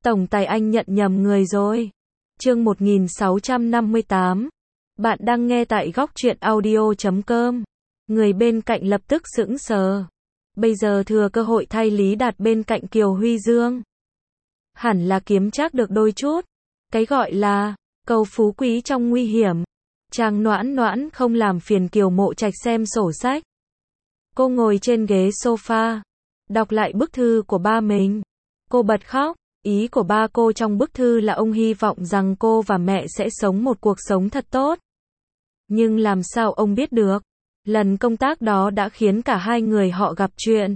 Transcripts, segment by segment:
Tổng tài anh nhận nhầm người rồi. Chương 1658. Bạn đang nghe tại góc truyện audio.com. Người bên cạnh lập tức sững sờ. Bây giờ thừa cơ hội thay Lý Đạt bên cạnh Kiều Huy Dương. Hẳn là kiếm trác được đôi chút. Cái gọi là cầu phú quý trong nguy hiểm. Chàng Noãn Noãn không làm phiền Kiều Mộ Trạch xem sổ sách. Cô ngồi trên ghế sofa, đọc lại bức thư của ba mình. Cô bật khóc. Ý của ba cô trong bức thư là ông hy vọng rằng cô và mẹ sẽ sống một cuộc sống thật tốt. Nhưng làm sao ông biết được? Lần công tác đó đã khiến cả hai người họ gặp chuyện.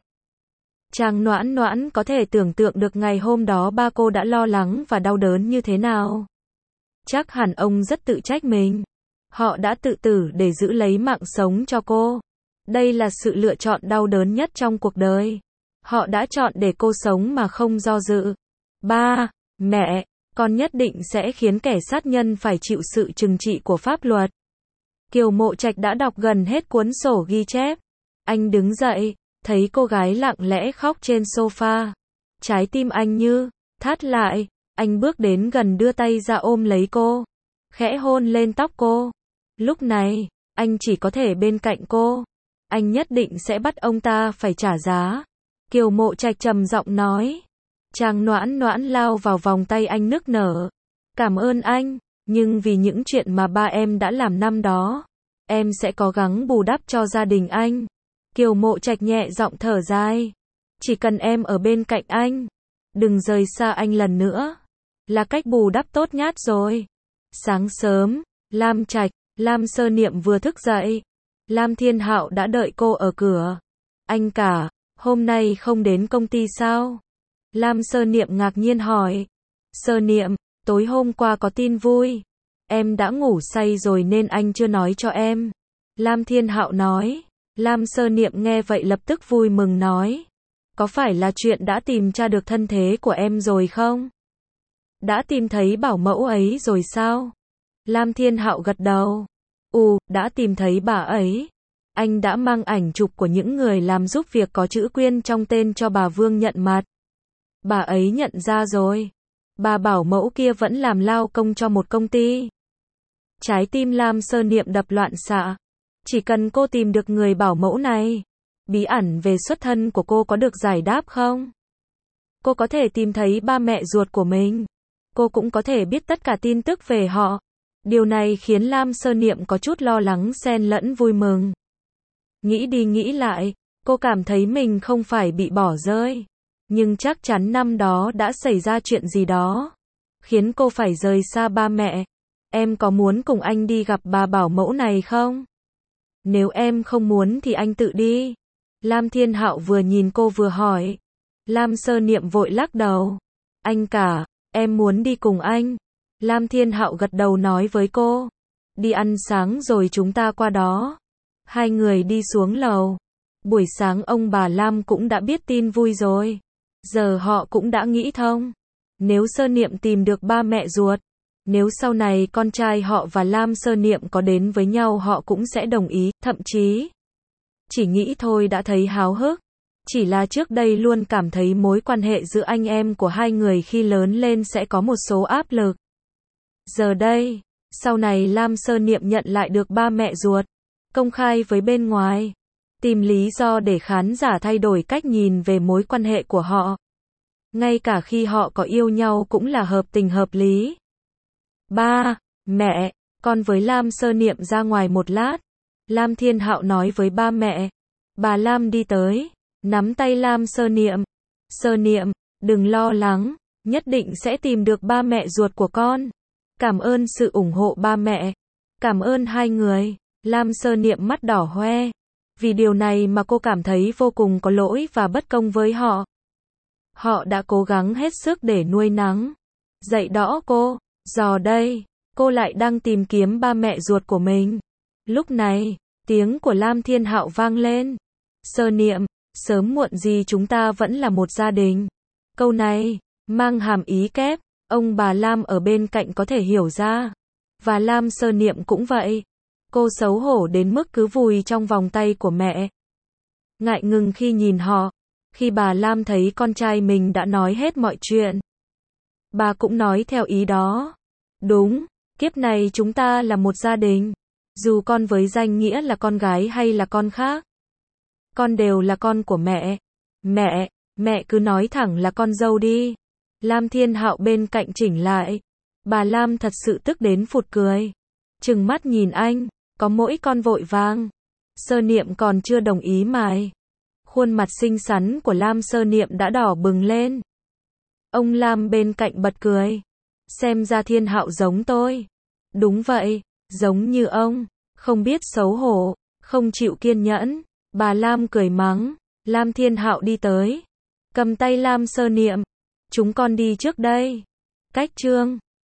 Chàng Noãn Noãn có thể tưởng tượng được ngày hôm đó ba cô đã lo lắng và đau đớn như thế nào. Chắc hẳn ông rất tự trách mình. Họ đã tự tử để giữ lấy mạng sống cho cô. Đây là sự lựa chọn đau đớn nhất trong cuộc đời. Họ đã chọn để cô sống mà không do dự. Ba, mẹ, con nhất định sẽ khiến kẻ sát nhân phải chịu sự trừng trị của pháp luật. Kiều Mộ Trạch đã đọc gần hết cuốn sổ ghi chép. Anh đứng dậy, thấy cô gái lặng lẽ khóc trên sofa. Trái tim anh như thắt lại, anh bước đến gần đưa tay ra ôm lấy cô, khẽ hôn lên tóc cô. Lúc này, anh chỉ có thể bên cạnh cô. Anh nhất định sẽ bắt ông ta phải trả giá. Kiều Mộ Trạch trầm giọng nói. Chàng Noãn Noãn lao vào vòng tay anh nức nở. Cảm ơn anh, nhưng vì những chuyện mà ba em đã làm năm đó, em sẽ cố gắng bù đắp cho gia đình anh. Kiều Mộ Trạch nhẹ giọng thở dài. Chỉ cần em ở bên cạnh anh, đừng rời xa anh lần nữa, là cách bù đắp tốt nhất rồi. Sáng sớm, Lam Trạch, Lam Sơ Niệm vừa thức dậy. Lam Thiên Hạo đã đợi cô ở cửa. Anh cả, hôm nay không đến công ty sao? Lam Sơ Niệm ngạc nhiên hỏi. Sơ Niệm, tối hôm qua có tin vui. Em đã ngủ say rồi nên anh chưa nói cho em. Lam Thiên Hạo nói. Lam Sơ Niệm nghe vậy lập tức vui mừng nói. Có phải là chuyện đã tìm ra được thân thế của em rồi không? Đã tìm thấy bảo mẫu ấy rồi sao? Lam Thiên Hạo gật đầu. Đã tìm thấy bà ấy. Anh đã mang ảnh chụp của những người làm giúp việc có chữ Quyên trong tên cho bà Vương nhận mặt. Bà ấy nhận ra rồi. Bà bảo mẫu kia vẫn làm lao công cho một công ty. Trái tim Lam Sơ Niệm đập loạn xạ. Chỉ cần cô tìm được người bảo mẫu này, bí ẩn về xuất thân của cô có được giải đáp không? Cô có thể tìm thấy ba mẹ ruột của mình. Cô cũng có thể biết tất cả tin tức về họ. Điều này khiến Lam Sơ Niệm có chút lo lắng xen lẫn vui mừng. Nghĩ đi nghĩ lại, cô cảm thấy mình không phải bị bỏ rơi. Nhưng chắc chắn năm đó đã xảy ra chuyện gì đó, khiến cô phải rời xa ba mẹ. Em có muốn cùng anh đi gặp bà bảo mẫu này không? Nếu em không muốn thì anh tự đi. Lam Thiên Hạo vừa nhìn cô vừa hỏi. Lam Sơ Niệm vội lắc đầu. Anh cả, em muốn đi cùng anh. Lam Thiên Hạo gật đầu nói với cô. Đi ăn sáng rồi chúng ta qua đó. Hai người đi xuống lầu. Buổi sáng ông bà Lam cũng đã biết tin vui rồi. Giờ họ cũng đã nghĩ thông. Nếu Sơ Niệm tìm được ba mẹ ruột, nếu sau này con trai họ và Lam Sơ Niệm có đến với nhau họ cũng sẽ đồng ý, thậm chí chỉ nghĩ thôi đã thấy háo hức. Chỉ là trước đây luôn cảm thấy mối quan hệ giữa anh em của hai người khi lớn lên sẽ có một số áp lực. Giờ đây, sau này Lam Sơ Niệm nhận lại được ba mẹ ruột, công khai với bên ngoài, tìm lý do để khán giả thay đổi cách nhìn về mối quan hệ của họ. Ngay cả khi họ có yêu nhau cũng là hợp tình hợp lý. Ba, mẹ, con với Lam Sơ Niệm ra ngoài một lát. Lam Thiên Hạo nói với ba mẹ. Bà Lam đi tới, nắm tay Lam Sơ Niệm. Sơ Niệm, đừng lo lắng, nhất định sẽ tìm được ba mẹ ruột của con. Cảm ơn sự ủng hộ ba mẹ. Cảm ơn hai người. Lam Sơ Niệm mắt đỏ hoe. Vì điều này mà cô cảm thấy vô cùng có lỗi và bất công với họ. Họ đã cố gắng hết sức để nuôi nắng, dạy dỗ cô. Giờ đây, cô lại đang tìm kiếm ba mẹ ruột của mình. Lúc này, tiếng của Lam Thiên Hạo vang lên. Sơ Niệm, sớm muộn gì chúng ta vẫn là một gia đình. Câu này, mang hàm ý kép, ông bà Lam ở bên cạnh có thể hiểu ra. Và Lam Sơ Niệm cũng vậy. Cô xấu hổ đến mức cứ vùi trong vòng tay của mẹ. Ngại ngùng khi nhìn họ. Khi bà Lam thấy con trai mình đã nói hết mọi chuyện, Bà cũng nói theo ý đó. Đúng, kiếp này chúng ta là một gia đình. Dù con với danh nghĩa là con gái hay là con khác, con đều là con của mẹ. Mẹ cứ nói thẳng là con dâu đi. Lam Thiên Hạo bên cạnh chỉnh lại. Bà Lam thật sự tức đến phụt cười. Trừng mắt nhìn anh, có mỗi con vội vàng. Sơ Niệm còn chưa đồng ý mài. Khuôn mặt xinh xắn của Lam Sơ Niệm đã đỏ bừng lên. Ông Lam bên cạnh bật cười. Xem ra Thiên Hạo giống tôi. Đúng vậy, giống như ông, không biết xấu hổ, không chịu kiên nhẫn. Bà Lam cười mắng. Lam Thiên Hạo đi tới, cầm tay Lam Sơ Niệm. Chúng con đi trước đây. Cách chương